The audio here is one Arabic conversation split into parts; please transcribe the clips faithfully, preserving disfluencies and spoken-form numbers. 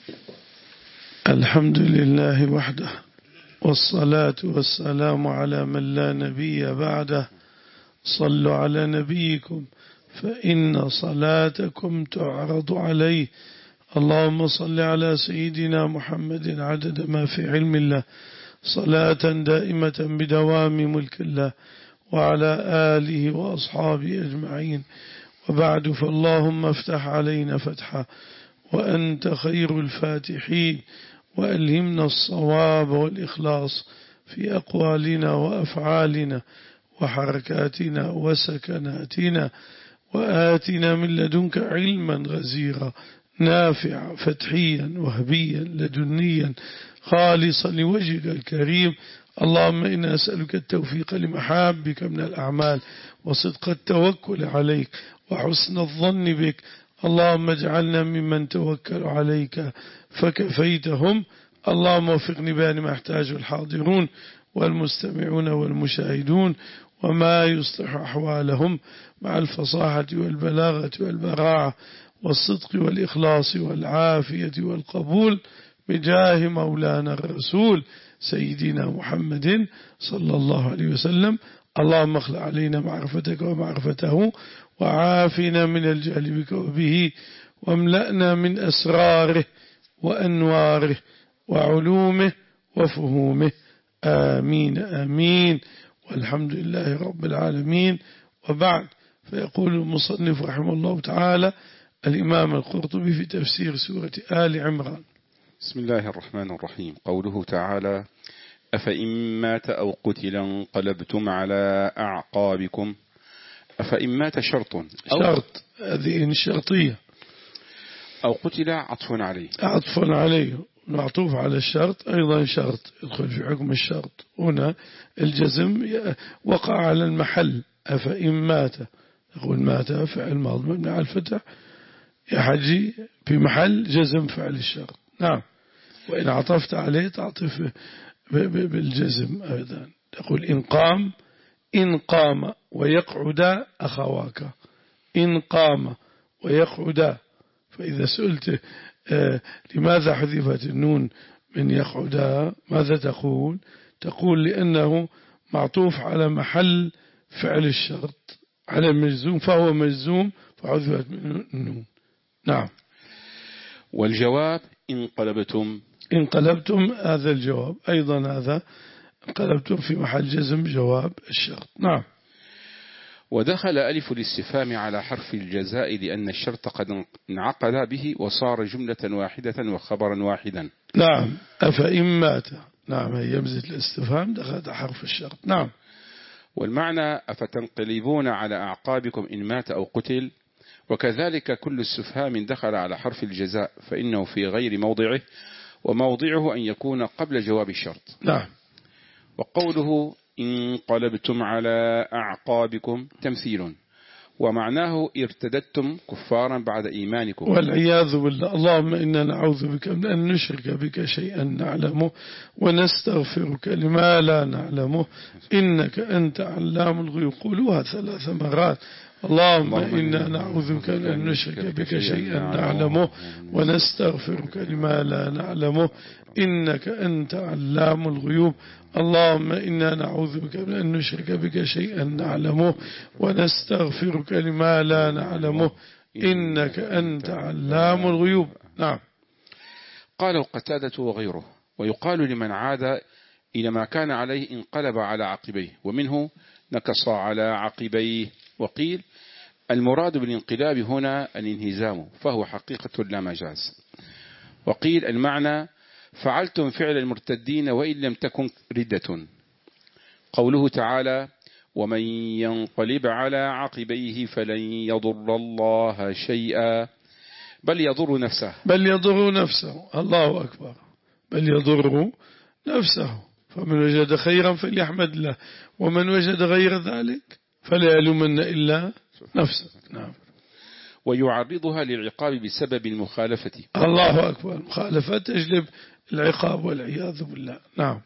الحمد لله وحده، والصلاة والسلام على من لا نبي بعده. صلوا على نبيكم فإن صلاتكم تعرض عليه. اللهم صل على سيدنا محمد عدد ما في علم الله، صلاة دائمة بدوام ملك الله، وعلى آله وأصحابه أجمعين. وبعد، فاللهم افتح علينا فتحا وأنت خير الفاتحين، وألهمنا الصواب والإخلاص في أقوالنا وأفعالنا وحركاتنا وسكناتنا، وآتنا من لدنك علما غزيرا نافعا فتحيا وهبيا لدنيا خالصا لوجهك الكريم. اللهم إنا نسألك التوفيق لمحابك من الأعمال، وصدق التوكل عليك، وحسن الظن بك. اللهم اجعلنا ممن توكل عليك فكفيتهم. اللهم وفقني بأن ما يحتاجه الحاضرون والمستمعون والمشاهدون، وما يصلح أحوالهم مع الفصاحة والبلاغة والبراعة والصدق والإخلاص والعافية والقبول، بجاه مولانا الرسول سيدنا محمد صلى الله عليه وسلم. اللهم اخلع علينا معرفتك ومعرفته، وعافنا من الجهل بك وبه، واملأنا من أسراره وأنواره وعلومه وفهومه. آمين آمين، والحمد لله رب العالمين. وبعد، فيقول المصنف رحمه الله تعالى الإمام القرطبي في تفسير سورة آل عمران: بسم الله الرحمن الرحيم. قوله تعالى: أفإن مات أو قتل انقلبتم على أعقابكم. أفإن مات شرط أو شرط، هذه شرطية. أو قتل عطف عليه عطف عليه معطوف على الشرط، أيضا شرط يدخل في حكم الشرط. هنا الجزم وقع على المحل. أفإن مات، يقول مات فعل ماضي مبني على الفتح يحجي في محل جزم فعل الشرط. نعم، وإن عطفت عليه تعطف بالجزم أيضا. تقول إن قام، إن قام ويقعد أخواك، إن قام ويقعد. فإذا سئلت آه لماذا حذفت النون من يقعد، ماذا تقول؟ تقول لأنه معطوف على محل فعل الشرط على المجزوم، فهو مجزوم فحذفت من النون. نعم. والجواب انقلبتم. انقلبتم هذا الجواب، أيضا هذا انقلبتم في محل جزم جواب الشرط. نعم. ودخل ألف الاستفهام على حرف الجزاء لأن الشرط قد انعقد به وصار جملة واحدة وخبرا واحدا. نعم. أفإن مات، نعم، هي همزة الاستفهام دخلت حرف الشرط. نعم. والمعنى أفتنقلبون على أعقابكم إن مات أو قتل. وكذلك كل استفهام دخل على حرف الجزاء فإنه في غير موضعه، وموضعه أن يكون قبل جواب الشرط. نعم. وقوله انقلبتم على أعقابكم تمثيل، ومعناه ارتدتم كفارا بعد إيمانكم والعياذ بالله. اللهم إنا نعوذ بك من أن نشرك بك شيئا نعلمه ونستغفرك لما لا نعلمه إنك أنت علام الغيوب. قولوها ثلاث مرات. اللهم إنا نعوذ بك من أن نشرك بك شيئا نعلمه ونستغفرك لما لا نعلمه إنك أنت علام الغيوب. اللهم إنا نعوذ بك من أن نشرك بك شيئا نعلمه ونستغفرك لما لا نعلمه إنك أنت علام الغيوب. نعم. قال قتادة وغيره: ويقال لمن عاد إلى ما كان عليه انقلب على عقبيه، ومنه نكص على عقبيه. وقيل المراد بالانقلاب هنا الانهزام، فهو حقيقة لا مجاز. وقيل المعنى فعلتم فعل المرتدين وإن لم تكن ردة. قوله تعالى: ومن ينقلب على عقبيه فلن يضر الله شيئا، بل يضر نفسه. بل يضر نفسه. الله أكبر. بل يضر نفسه. فمن وجد خيرا فليحمد الله، ومن وجد غير ذلك فلا يلومن إلا نفسه. نعم. ويعرضها للعقاب بسبب المخالفة. الله أكبر. المخالفة تجلب العقاب والعياذ بالله. نعم.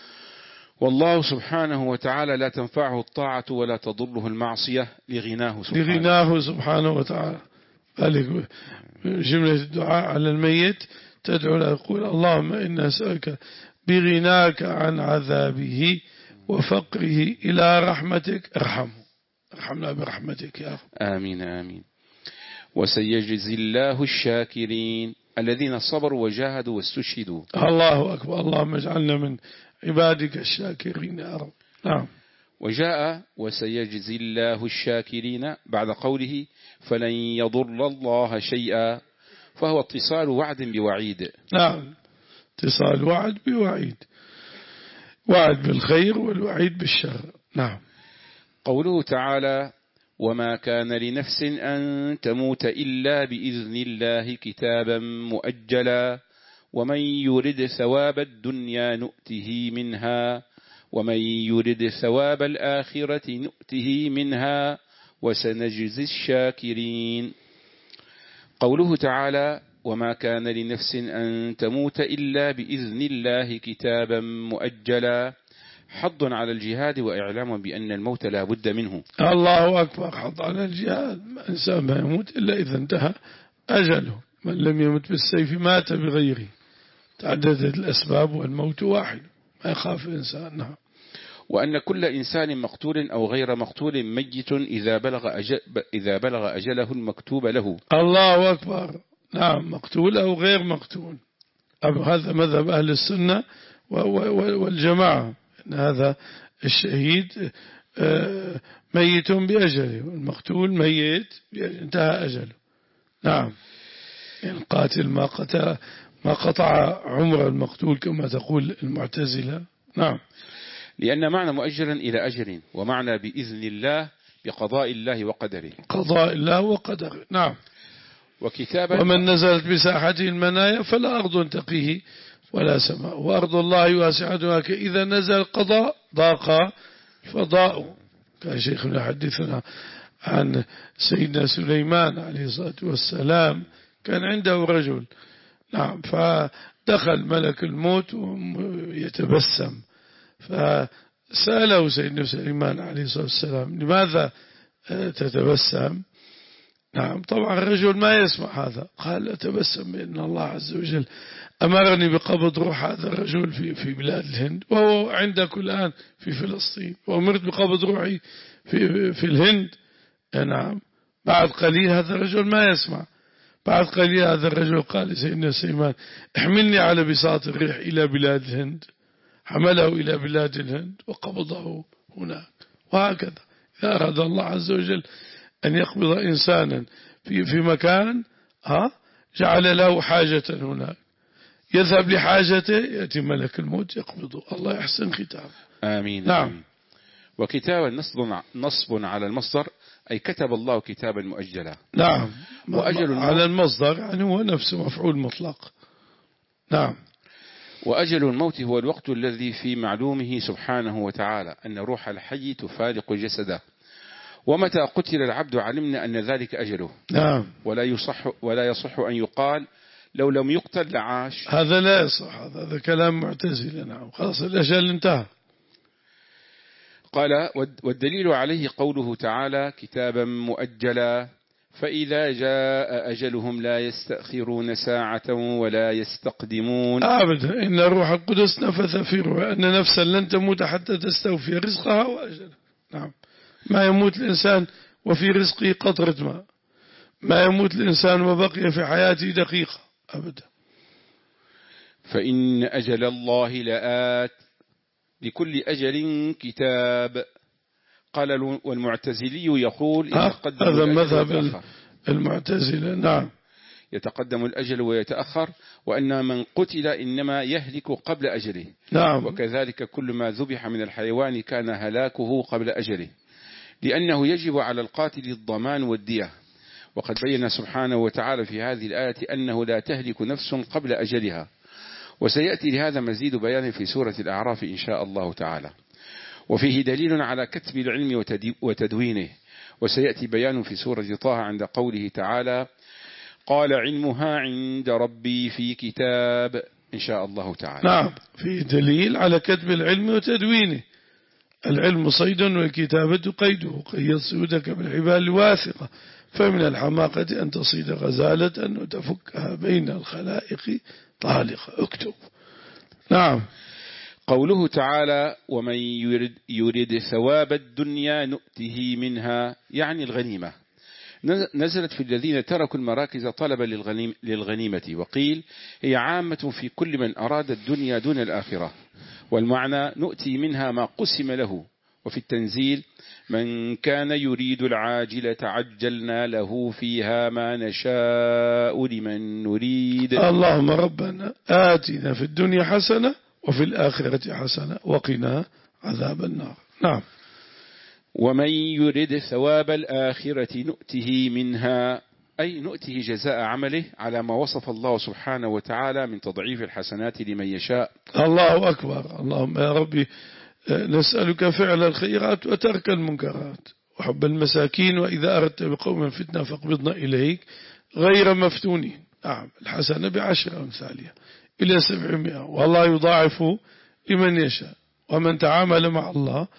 والله سبحانه وتعالى لا تنفعه الطاعة ولا تضره المعصية لغناه سبحانه, لغناه سبحانه وتعالى. ذلك جملة الدعاء على الميت تدعو له يقول اللهم إنا نسألك بغناك عن عذابه وفقره إلى رحمتك ارحمه، ارحمنا برحمتك يا رب. آمين آمين. وسيجزي الله الشاكرين الذين صبروا وجاهدوا واستشهدوا. الله أكبر، اللهم اجعلنا من عبادك الشاكرين يا رب. نعم. وجاء وسيجزي الله الشاكرين بعد قوله فلن يضر الله شيئا، فهو اتصال وعد بوعيد. نعم، اتصال وعد بوعيد، وعد بالخير والوعيد بالشر. نعم. قوله تعالى وما كان لنفس أن تموت إلا بإذن الله كتابا مؤجلا ومن يرد ثواب الدنيا نؤته منها ومن يرد ثواب الآخرة نؤته منها وسنجزي الشاكرين. قوله تعالى وما كان لنفس أن تموت إلا بإذن الله كتابا مؤجلا حض على الجهاد وإعلام بأن الموت لا بد منه. الله أكبر، حض على الجهاد، إنسان ما يموت إلا إذا انتهى أجله، من لم يمت بالسيف مات بغيره، تعددت الأسباب والموت واحد، ما يخاف الإنسان. نعم. وأن كل إنسان مقتول أو غير مقتول ميت إذا بلغ, أجل إذا بلغ أجله المكتوب له. الله أكبر. نعم، مقتول أو غير مقتول، هذا مذهب أهل السنة والجماعة، أن هذا الشهيد ميت بأجله والمقتول ميت انتهى أجله. نعم. القاتل ما قطع ما قطع عمر المقتول كما تقول المعتزلة. نعم. لأن معنى مؤجلا إلى أجل، ومعنى بإذن الله بقضاء الله وقدره. قضاء الله وقدره. نعم. وكتابا ومن نزلت بساحته المنايا فلا أرض تقيه ولا سماء وأرض الله واسعة، إذا نزل قضاء ضاق فضاء. كان شيخنا حدثنا عن سيدنا سليمان عليه الصلاة والسلام، كان عنده رجل، نعم، فدخل ملك الموت يتبسم، فسأله سيدنا سليمان عليه الصلاة والسلام لماذا تتبسم؟ نعم، طبعا الرجل ما يسمع هذا، قال أتبسم بأن الله عز وجل أمرني بقبض روح هذا الرجل في في بلاد الهند، وهو عندك الآن في فلسطين، وأمرت بقبض روحي في في الهند. نعم. بعد قليل هذا الرجل ما يسمع، بعد قليل هذا الرجل قال لسيدنا سليمان احملني على بساط الريح إلى بلاد الهند، حمله إلى بلاد الهند وقبضه هناك. وهكذا إذا أراد الله عز وجل أن يقبض إنسانا في في مكان ها جعل له حاجة هناك، يذهب لحاجته، يأتي ملك الموت يقبضه. الله يحسن ختامه. آمين. نعم. وكتابا نصب نصب على المصدر، أي كتب الله كتابا مؤجلا. نعم. وأجل على المصدر يعني هو نفسه مفعول مطلق. نعم. وأجل الموت هو الوقت الذي في معلومه سبحانه وتعالى أن روح الحي تفارق جسده، ومتى قتل العبد علمنا أن ذلك أجله. نعم. ولا يصح ولا يصح أن يقال لو لم يقتل لعاش، هذا لا يصح، هذا كلام معتزلة. نعم، خلاص الأجل انتهى. قال والدليل عليه قوله تعالى كتابا مؤجلا، فإذا جاء أجلهم لا يستأخرون ساعة ولا يستقدمون. أبدا، إن الروح القدس نفث في روحي أن نفسا لن تموت حتى تستوفي رزقها وأجلها. نعم. ما يموت الإنسان وفي رزقه قطرة ماء، ما يموت الإنسان وبقي في حياته دقيقة أبدا. فإن أجل الله لآت لكل أجل كتاب. قال والمعتزلي يقول يتقدم هذا مذهب ويتأخر. المعتزلة. نعم. يتقدم الأجل ويتأخر، وأن من قتل إنما يهلك قبل أجله. نعم. وكذلك كل ما ذبح من الحيوان كان هلاكه قبل أجله، لأنه يجب على القاتل الضمان والدية. وقد بين سبحانه وتعالى في هذه الآية أنه لا تهلك نفس قبل أجلها، وسيأتي لهذا مزيد بيان في سورة الأعراف إن شاء الله تعالى. وفيه دليل على كتب العلم وتدوينه، وسيأتي بيان في سورة طه عند قوله تعالى قال علمها عند ربي في كتاب إن شاء الله تعالى. نعم، فيه دليل على كتب العلم وتدوينه. العلم صيد والكتابة قيده، قيد صيودك بالحبال الواثقة فمن الحماقة أن تصيد غزالة وتفكها بين الخلائق طالقة. اكتب. نعم. قوله تعالى ومن يرد, يرد ثواب الدنيا نؤته منها، يعني الغنيمة، نزلت في الذين تركوا المراكز طلبا للغنيم للغنيمة، وقيل هي عامة في كل من أراد الدنيا دون الآخرة، والمعنى نؤتي منها ما قسم له. وفي التنزيل من كان يريد العاجلة عجلنا له فيها ما نشاء لمن نريد. اللهم ربنا آتنا في الدنيا حسنة وفي الآخرة حسنة وقنا عذاب النار. نعم. ومن يرد ثواب الآخرة نؤته منها، أي نؤته جزاء عمله على ما وصف الله سبحانه وتعالى من تضعيف الحسنات لمن يشاء. الله أكبر. اللهم يا ربي نسألك فعل الخيرات وترك المنكرات وحب المساكين، وإذا أردت بقوم فتنة فاقبضنا إليك غير مفتونين. نعم. الحسنة بعشر أمثالها إلى سبعمائة، والله يضاعف لمن يشاء. ومن تعامل مع الله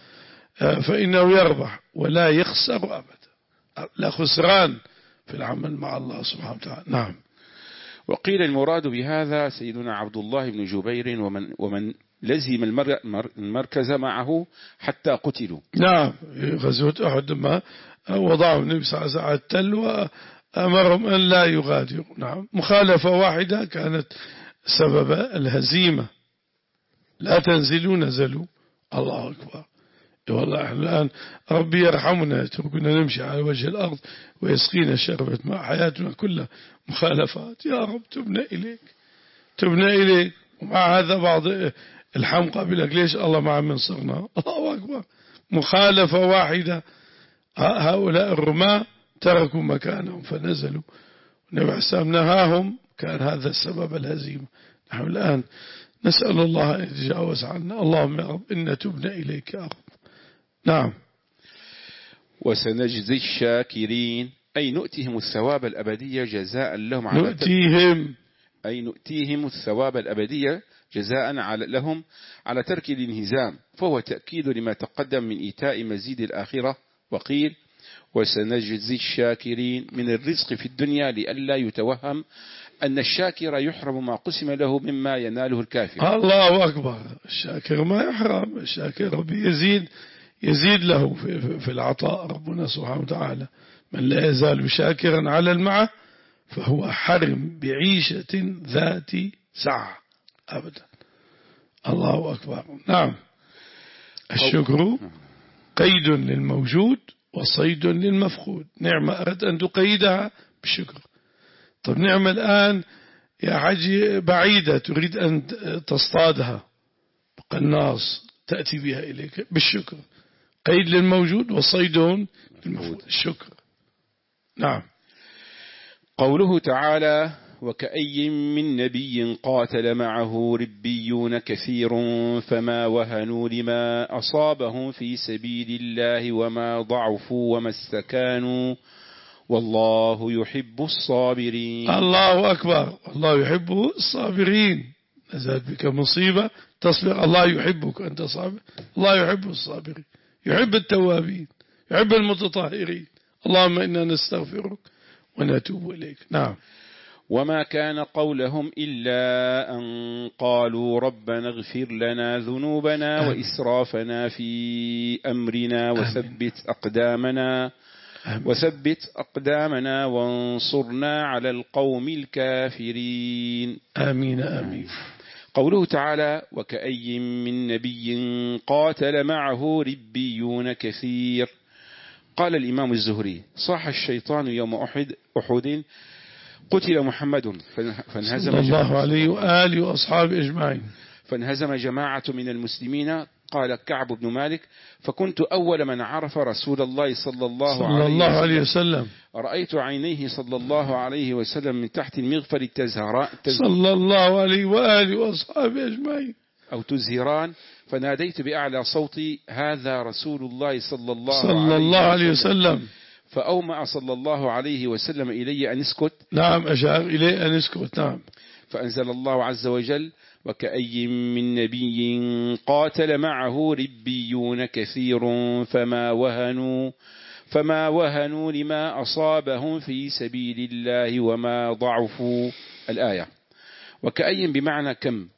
فإنه يربح ولا يخسر أبدا، لا خسران في العمل مع الله سبحانه وتعالى. نعم. وقيل المراد بهذا سيدنا عبد الله بن جبير ومن, ومن لزم المركز معه حتى قتلوا. نعم. غزوة أحد ما وضعوا النبي صلى الله عليه وسلم على التل وأمرهم أن لا يغادروا. نعم. مخالفة واحدة كانت سبب الهزيمة، لا تنزلوا نزلوا. الله أكبر. والله احنا الآن ربي يرحمنا يتركنا نمشي على وجه الأرض ويسقينا شربة ماء، حياتنا كلها مخالفات. يا رب تبنا إليك تبنا إليك. ومع هذا بعض الحمقى بلك ليش الله ما عم ينصرنا. الله أكبر. مخالفة واحدة، هؤلاء الرماة تركوا مكانهم فنزلوا، النبي عليه السلام نهاهم، كان هذا السبب الهزيمة. نحن الآن نسأل الله أن يتجاوز عنا. اللهم يا رب إنا تبنا إليك يا رب. نعم. وسنجزي الشاكرين، أي نؤتيهم الثواب الأبدية جزاء لهم على نؤتيهم أي نؤتيهم الثواب الأبدية جزاء على لهم على ترك الانهزام، فهو تأكيد لما تقدم من إيتاء مزيد الآخرة. وقيل وسنجزي الشاكرين من الرزق في الدنيا لئلا يتوهم أن الشاكر يحرم ما قسم له مما يناله الكافر. الله أكبر. الشاكر ما يحرم، الشاكر ربي يزيد يزيد له في, في العطاء ربنا سبحانه وتعالى. من لا يزال شاكرا على المعة فهو حرم بعيشة ذات سعة أبدا. الله أكبر. نعم. الشكر قيد للموجود وصيد للمفقود. نعمة أردت أن تقيدها بالشكر. طب نعمة الآن يا حجي بعيدة تريد أن تصطادها بقناص تأتي بها إليك بالشكر. قيد للموجود وصيد للمفقود. الشكر. نعم. قوله تعالى وكأي من نبي قاتل معه ربيون كثير فما وهنوا لما أصابهم في سبيل الله وما ضعفوا وما استكانوا والله يحب الصابرين. الله أكبر. الله يحب الصابرين. نزلت بك مصيبة تصبر، الله يحبك أنت صابر. الله يحب الصابرين، يحب التوابين، يحب المتطهرين. اللهم إنا نستغفرك ونتوب إليك. نعم. وما كان قولهم إلا أن قالوا ربنا اغفر لنا ذنوبنا آمين. وإسرافنا في أمرنا وثبت أقدامنا آمين. وثبت أقدامنا وانصرنا على القوم الكافرين. آمين آمين. قوله تعالى وكأي من نبي قاتل معه ربيون كثير. قال الإمام الزهري صاح الشيطان يوم أحد أحد قتل محمد فانهزم صلى الله عليه وآله وأصحابه أجمعين فانهزم جماعة من المسلمين. قال كعب بن مالك فكنت أول من عرف رسول الله صلى الله, صلى عليه, الله وسلم. عليه وسلم رأيت عينيه صلى الله عليه وسلم من تحت المغفر التزهران صلى الله عليه وآله وأصحابه أجمعين أو تزهران فناديت بأعلى صوتي هذا رسول الله صلى الله, صلى عليه, الله عليه وسلم, وسلم. فأومأ صلى الله عليه وسلم إلي أن اسكت. نعم أشار إلي أن اسكت. نعم. فأنزل الله عز وجل وكأي من نبي قاتل معه ربيون كثير فما وهنوا فما وهنوا لما أصابهم في سبيل الله وما ضعفوا. الآية. وكأي بمعنى كم.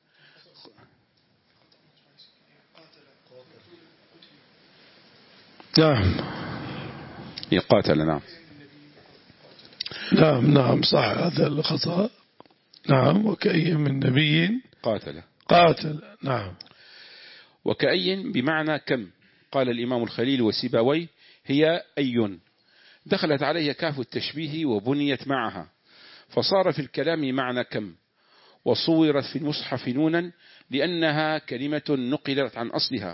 نعم يقاتل. نعم نعم نعم صح هذا الخطأ. نعم وكأي من نبي قاتل قاتل. نعم. وكأي بمعنى كم. قال الإمام الخليل وسيبويه هي أي دخلت عليها كاف التشبيه وبنيت معها فصار في الكلام معنى كم، وصورت في المصحف نونا لأنها كلمة نقلت عن أصلها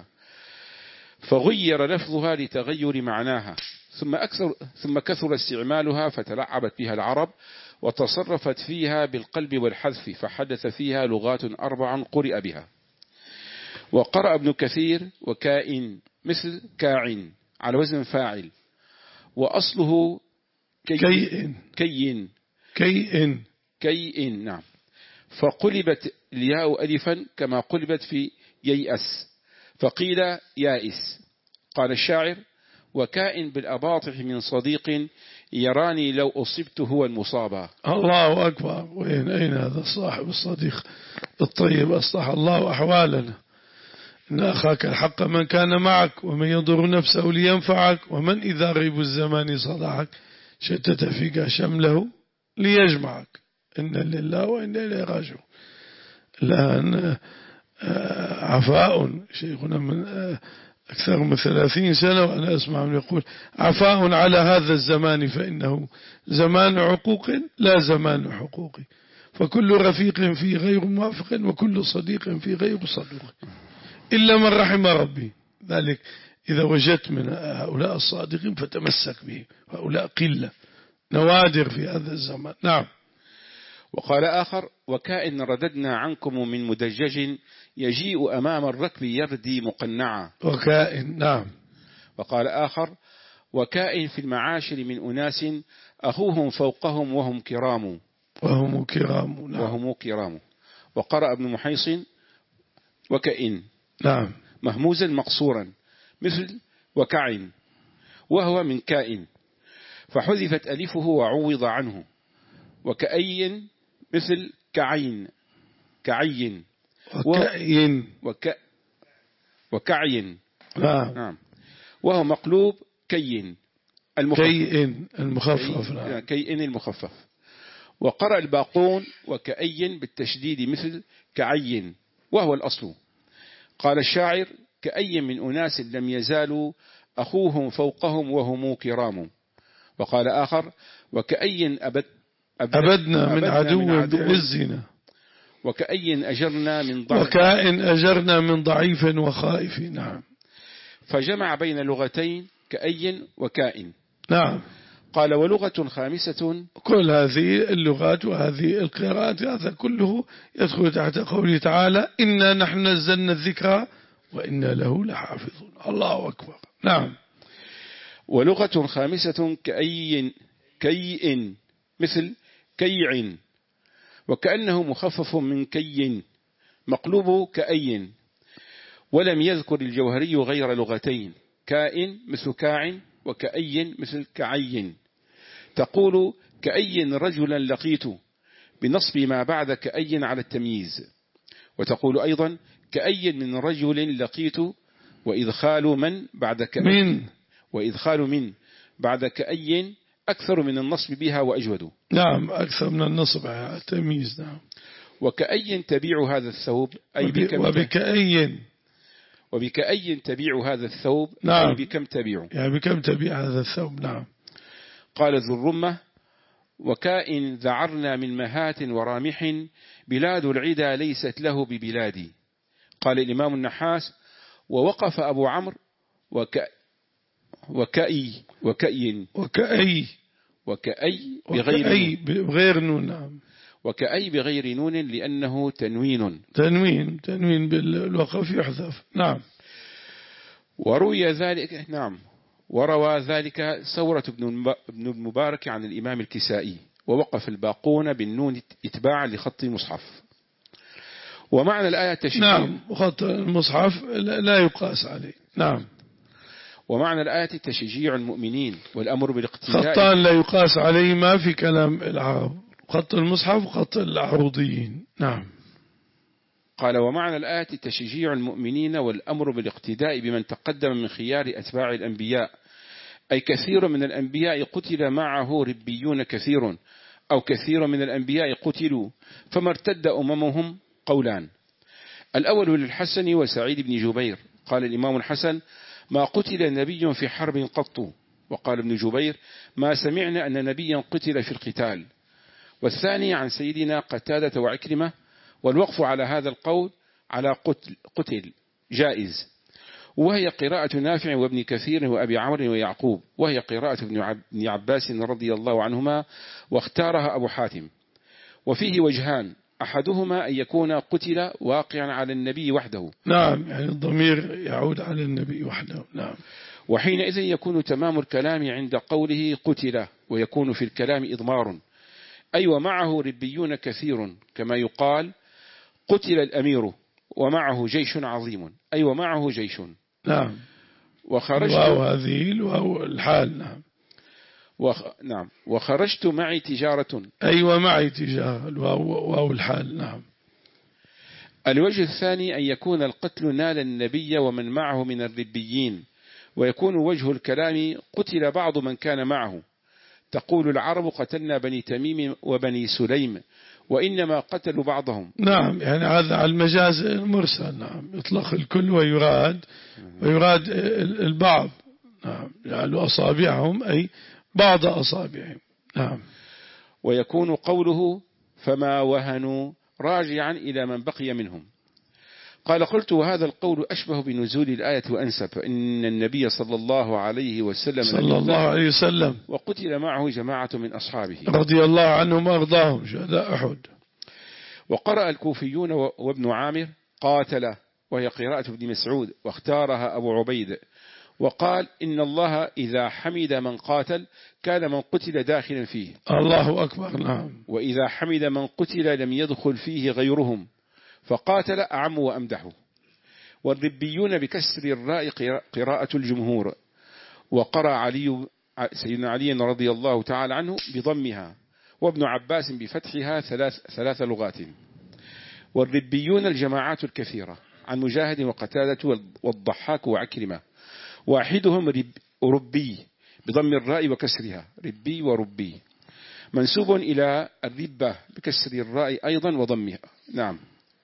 فغير لفظها لتغير معناها، ثم أكثر ثم كثر استعمالها فتلعبت بها العرب وتصرفت فيها بالقلب والحذف فحدث فيها لغات أربع قرئ بها. وقرأ ابن كثير وكائن مثل كاعن على وزن فاعل، وأصله كيئن كيئن كيئن كيئن. نعم. فقلبت الياء ألفا كما قلبت في ييأس فقيل يائس. قال الشاعر وكائن بالأباطح من صديق يراني لو أصبت هو المصابة. الله أكبر. وين أين هذا صاحب الصديق الطيب أصلح الله أحوالنا. إن أخاك الحق من كان معك ومن يضر نفسه لينفعك ومن إذا غيب الزمان صدعك شتت فيك شمله ليجمعك. إن لله وإن إليه راجعون. الآن عفاء شيخنا من أكثر من ثلاثين سنة وأنا أسمع من يقول عفاء على هذا الزمان فإنه زمان عقوق لا زمان حقوق، فكل رفيق فيه غير موافق وكل صديق فيه غير صدوق إلا من رحم ربي. ذلك إذا وجدت من هؤلاء الصادقين فتمسك به، هؤلاء قلة نوادر في هذا الزمان. نعم. وقال آخر وكائن رددنا عنكم من مدجج يجيء أمام الركب يردي مقنعا. وكائن. نعم. وقال آخر وكائن في المعاشر من أناس أخوهم فوقهم وهم كرام وهم كرام. نعم. وهم كرام. وقرأ ابن محيصن وكائن نعم مهموزا مقصورا مثل وكعن وهو من كائن فحذفت ألفه وعوض عنه. وكأي مثل كعين كعين وكأين وك وكعين. نعم. نعم. وهو مقلوب كين المخفف. كين المخفف. نعم. كين المخفف. وقرأ الباقون وكأي بالتشديد مثل كعين وهو الأصل. قال الشاعر كأي من أناس لم يزالوا أخوهم فوقهم وهم كرام. وقال آخر وكأي أبد أبدنا من عدو بعزنا وكأي أجرنا من ضعيف وكائن أجرنا من ضعيف وخائف. نعم. فجمع بين لغتين كأي وكائن. نعم. قال ولغة خامسة. كل هذه اللغات وهذه القراءات هذا كله يدخل تحت قوله تعالى إنا نحن نزلنا الذكر وإنا له لحافظون. الله أكبر. نعم. ولغة خامسة كأي كيء مثل كيع وكأنه مخفف من كي مقلوب كأي. ولم يذكر الجوهري غير لغتين كائن مثل كاع وكأي مثل كعي. تقول كأي رجلا لقيت بنصب ما بعد كأي على التمييز. وتقول أيضا كأي من رجل لقيت وإدخال من بعد كأي وإدخال من بعد كأي أكثر من النصب بها وأجود. نعم أكثر من النصب على التمييز. نعم. وكأي تبيع هذا الثوب أي بكم وبكأي وبكأي تبيع هذا الثوب. نعم. أي بكم تبيع يعني بكم تبيع هذا الثوب. نعم. قال ذو الرمة وكائن ذعرنا من مهات ورامح بلاد العدا ليست له ببلادي. قال الإمام النحاس ووقف أبو عمرو وك وكأي وكأي وكأي وكأي بغير بغير نون. نعم. وكأي بغير نون لأنه تنوين تنوين تنوين بالوقف يحذف. نعم. وروي ذلك. نعم. وروى ذلك ثورة بن المبارك عن الإمام الكسائي ووقف الباقون بالنون اتباعا لخط المصحف. ومعنى الآية تشبيه. نعم. وخط المصحف لا يقاس عليه. نعم. ومعنى الآية تشجيع المؤمنين والأمر بالاقتداء. خطان لا يقاس عليهما في كلام العرب، خط المصحف وخط العروضيين. نعم. قال ومعنى الآية تشجيع المؤمنين والأمر بالاقتداء بمن تقدم من خيار أتباع الأنبياء، أي كثير من الأنبياء قتل معه ربيون كثير، أو كثير من الأنبياء قتلوا فما ارتد أممهم. قولان: الأول للحسن وسعيد بن جبير، قال الإمام الحسن: ما قتل نبي في حرب قط. وقال ابن جبير: ما سمعنا أن نبيا قتل في القتال. والثاني عن سيدنا قتادة وعكرمة، والوقف على هذا القول على قتل, قتل جائز، وهي قراءة نافع وابن كثير وأبي عمرو ويعقوب، وهي قراءة ابن عباس رضي الله عنهما، واختارها أبو حاتم. وفيه وجهان: أحدهما أن يكون قتل واقعا على النبي وحده. نعم، يعني الضمير يعود على النبي وحده. نعم. وحينئذ يكون تمام الكلام عند قوله قتل، ويكون في الكلام إضمار، أي ومعه ربيون كثير، كما يقال قتل الأمير ومعه جيش عظيم، أي ومعه جيش. نعم. وخرجت الواو هذه الواو الحال. نعم. وخ... نعم. وخرجت معي تجارة، أيوة معي تجارة، الواو واو الحال. نعم. الوجه الثاني أن يكون القتل نال النبي ومن معه من الربيين، ويكون وجه الكلام قتل بعض من كان معه. تقول العرب قتلنا بني تميم وبني سليم، وإنما قتلوا بعضهم. نعم، يعني هذا على المجاز المرسل. نعم، يطلق الكل ويراد ويراد البعض. نعم، يعني أصابعهم أي بعض أصابعهم. نعم. ويكون قوله فما وهنوا راجعا إلى من بقي منهم. قال قلت: وهذا القول أشبه بنزول الآية وأنسب، فإن النبي صلى الله عليه وسلم صلى الله عليه وسلم وقتل معه جماعة من أصحابه رضي الله عنهم وأرضاهم شهداء أحد. وقرأ الكوفيون وابن عامر قاتل، وهي قراءة ابن مسعود، واختارها أبو عبيد، وقال: إن الله إذا حمد من قاتل كان من قتل داخلا فيه. الله أكبر. نعم. وإذا حمد من قتل لم يدخل فيه غيرهم، فقاتل أعم وأمدح. والربيون بكسر الراء قراءة الجمهور، وقرأ علي سيدنا علي رضي الله تعالى عنه بضمها، وابن عباس بفتحها ثلاث, ثلاث لغات. والربيون الجماعات الكثيرة، عن مجاهد وقتادة والضحاك وعكرمة. واحدهم رب ربي بضم الراء وكسرها، ربي وربي، منسوب إلى الربة بكسر الراء أيضا وضمها. نعم.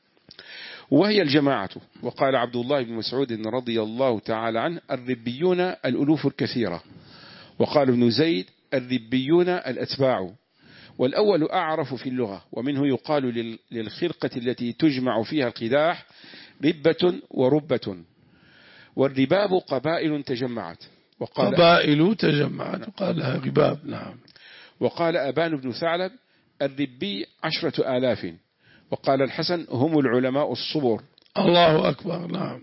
وهي الجماعة. وقال عبد الله بن مسعود رضي الله تعالى عنه: الربيون الألوف الكثيرة. وقال ابن زيد: الربيون الأتباع. والأول أعرف في اللغة، ومنه يقال للخرقة التي تجمع فيها القداح ربة وربة. والرباب قبائل تجمعت. وقال قبائل تجمعت قال لها رباب. نعم. وقال أبان بن ثعلب: الربي عشرة آلاف. وقال الحسن: هم العلماء الصبر. الله أكبر. نعم،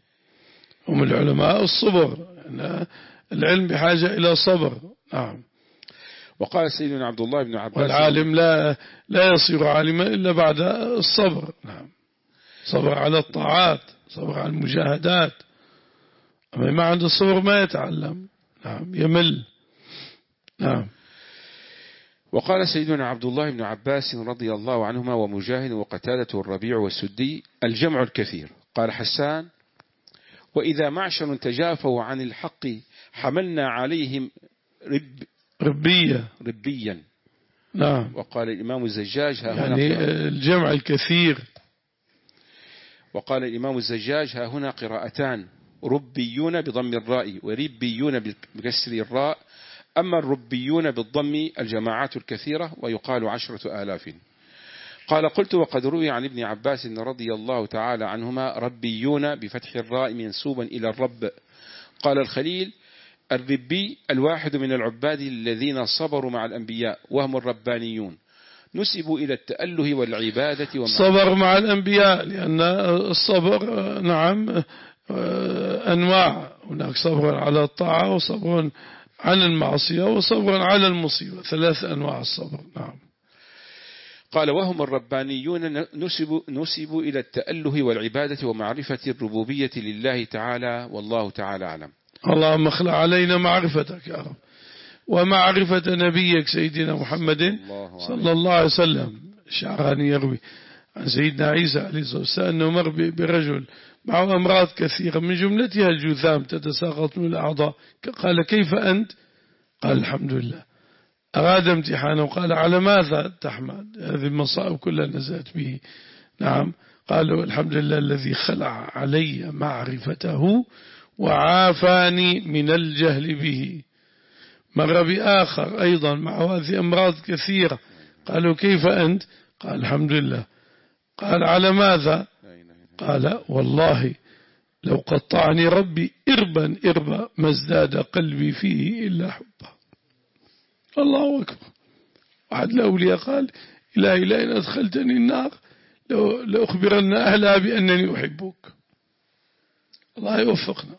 هم العلماء الصبر، العلم بحاجة إلى صبر. نعم. وقال سيدنا عبد الله بن عباس: والعالم لا لا يصير عالما إلا بعد الصبر. نعم، صبر على الطاعات، صبر على المجاهدات. أما ما عنده الصبر ما يتعلم. نعم، يمل. نعم. وقال سيدنا عبد الله بن عباس رضي الله عنهما ومجاهد وقتادة والربيع والسدي: الجمع الكثير. قال حسان: وإذا معشر تجافوا عن الحق حملنا عليهم رب ربية ربيا. نعم. وقال الإمام الزجاج: ها هنا يعني الجمع الكثير. وقال الإمام الزجاج: ها هنا قراءتان: ربيون بضم الراء وربيون بكسر الراء. أما الربيون بالضم الجماعات الكثيرة، ويقال عشرة آلاف. قال قلت: وقد روي عن ابن عباس رضي الله تعالى عنهما ربيون بفتح الراء منسوبا إلى الرب. قال الخليل: الربي الواحد من العباد الذين صبروا مع الأنبياء وهم الربانيون، نسبوا إلى التأله والعبادة ومع صبر مع الأنبياء، لأن الصبر نعم أنواع، هناك صبر على الطاعة وصبر عن المعصية وصبر على المصيبة، ثلاث أنواع الصبر. نعم. قال: وهم الربانيون نسبوا, نسبوا إلى التأله والعبادة ومعرفة الربوبية لله تعالى، والله تعالى أعلم. اللهم اخلع علينا معرفتك يا رب ومعرفة نبيك سيدنا محمد صلى الله عليه وسلم. الشعراني يروي عن سيدنا عيسى عليه الصلاة والسلام أنه مر برجل معه أمراض كثيرة من جملتها الجذام تتساقط من الأعضاء، قال كيف أنت؟ قال الحمد لله. أراد امتحانه وقال على ماذا تحمد؟ هذه المصائب كلها نزلت به. نعم، قال الحمد لله الذي خلع علي معرفته وعافاني من الجهل به. مر بآخر أيضا مع هذه أمراض كثيرة، قالوا كيف أنت؟ قال الحمد لله. قال على ماذا؟ قال والله لو قطعني ربي إربا إربا ما ازداد قلبي فيه إلا حبه. الله أكبر. واحد الأولياء قال إلهي لئن أدخلتني النار لأخبرن أهلها بأنني أحبك. الله يوفقنا.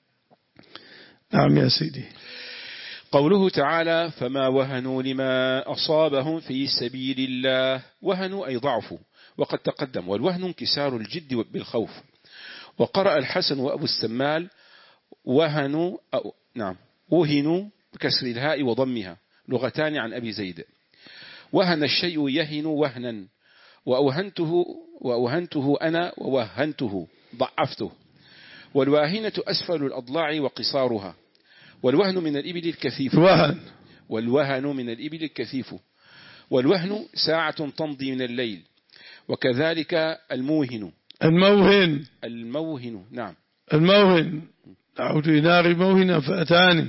نعم يا سيدي. قوله تعالى فما وهنوا لما أصابهم في سبيل الله. وهنوا أي ضعفوا، وقد تقدم، والوهن انكسار الجد بالخوف. وقرأ الحسن وأبو السمال وهنوا أو نعم وهنوا بكسر الهاء وضمها، لغتان عن أبي زيد. وهن الشيء يهن وهنا، وأوهنته, وأوهنته أنا ووهنته ضعفته. والواهنة أسفل الأضلاع وقصارها. والوهن من الإبل الكثيف. وهن والوهن من الإبل الكثيف. والوهن ساعة تمضي من الليل. وكذلك الموهن. الموهن الموهن نعم الموهن دعوت نار موهنا فأتاني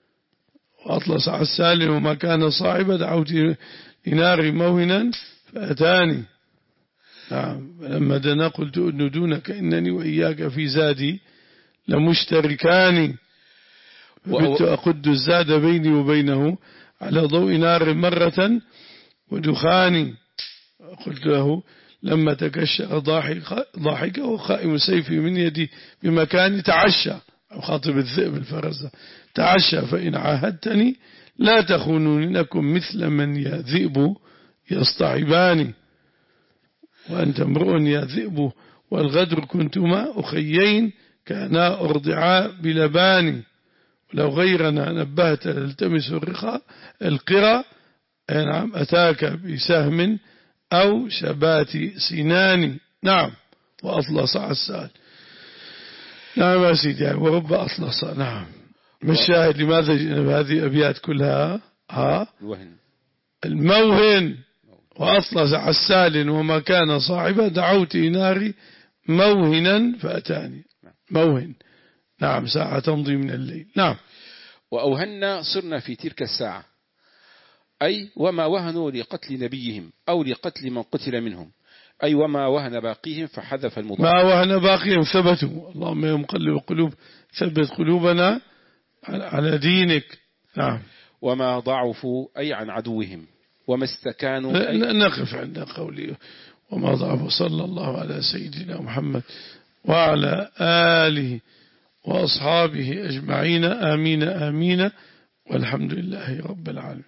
وأطلس على السالم وما كان صاحبا دعوت لنار موهنا فأتاني. نعم. لما دنا قلت أن دونك إنني وإياك في زادي لمشتركان، وبدت أقد الزاد بيني وبينه على ضوء نار مرة ودخاني. قلت له لما تكشأ ضاحك ضاحكه وخائم سيفي من يدي بمكاني تعشى، أو خاطب الذئب الفرزة، تعشى فإن عاهدتني لا تخونوني لكم مثل من يا ذئب يصطعباني، وأنت امرؤ يا ذئب والغدر كنتما أخيين كانا أرضعا بلباني، ولو غيرنا نبهت للتمس الرخاء القرى نعم أتاك بسهم أو شبات سناني. نعم. وأطلس عسال. نعم يا سيدي، ورب أطلس. نعم. ما الشاهد لماذا هذه الأبيات كلها؟ ها الموهن وأطلس عسال وما كان صاحبا دعوت ناري موهنا فأتاني. موهن نعم ساعة تمضي من الليل. نعم. وأوهنا صرنا في تلك الساعة، أي وما وهنوا لقتل نبيهم أو لقتل من قتل منهم، أي وما وهن باقيهم فحذف المضاف. ما وهن باقيهم ثبتوا. اللهم يا مقلب القلوب ثبت قلوبنا على دينك. نعم. وما ضعفوا أي عن عدوهم، وما استكانوا أي نقف عند قوله وما ضعفوا. صلى الله على سيدنا محمد وعلى آله وأصحابه أجمعين. آمين آمين والحمد لله رب العالمين.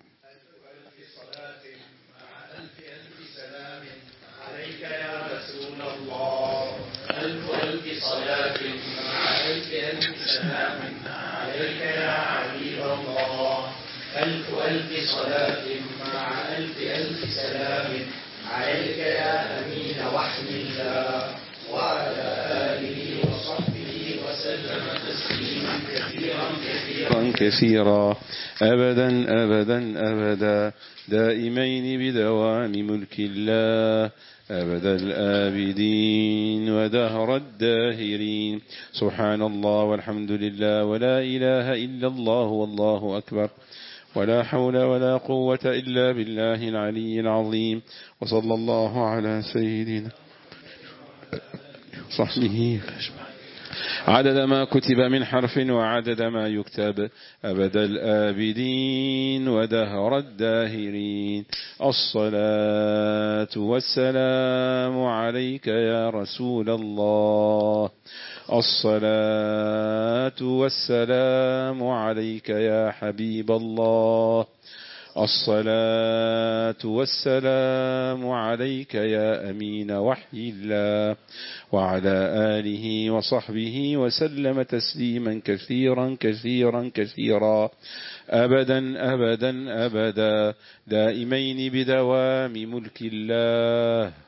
ألف ألف صلاة مع ألف ألف سلام عليك يا حبيب الله. ألف ألف صلاة مع ألف ألف سلام عليك يا أمين وحي الله، وعلى آله وصحبه وسلم تسليما كثيرا كثيرا كثيرا أبدا أبدا أبدا دائمين بدوام ملك الله أبد الآبدين ودهر الداهرين. سبحان الله والحمد لله ولا إله إلا الله والله أكبر، ولا حول ولا قوة إلا بالله العلي العظيم. وصلى الله على سيدنا صحبه عدد ما كتب من حرف وعدد ما يكتب أبد الآبدين ودهر الداهرين. الصلاة والسلام عليك يا رسول الله. الصلاة والسلام عليك يا حبيب الله. الصلاة والسلام عليك يا أمين وحي الله وعلى آله وصحبه وسلم تسليما كثيرا كثيرا كثيرا أبدا أبدا أبدا دائمين بدوام ملك الله.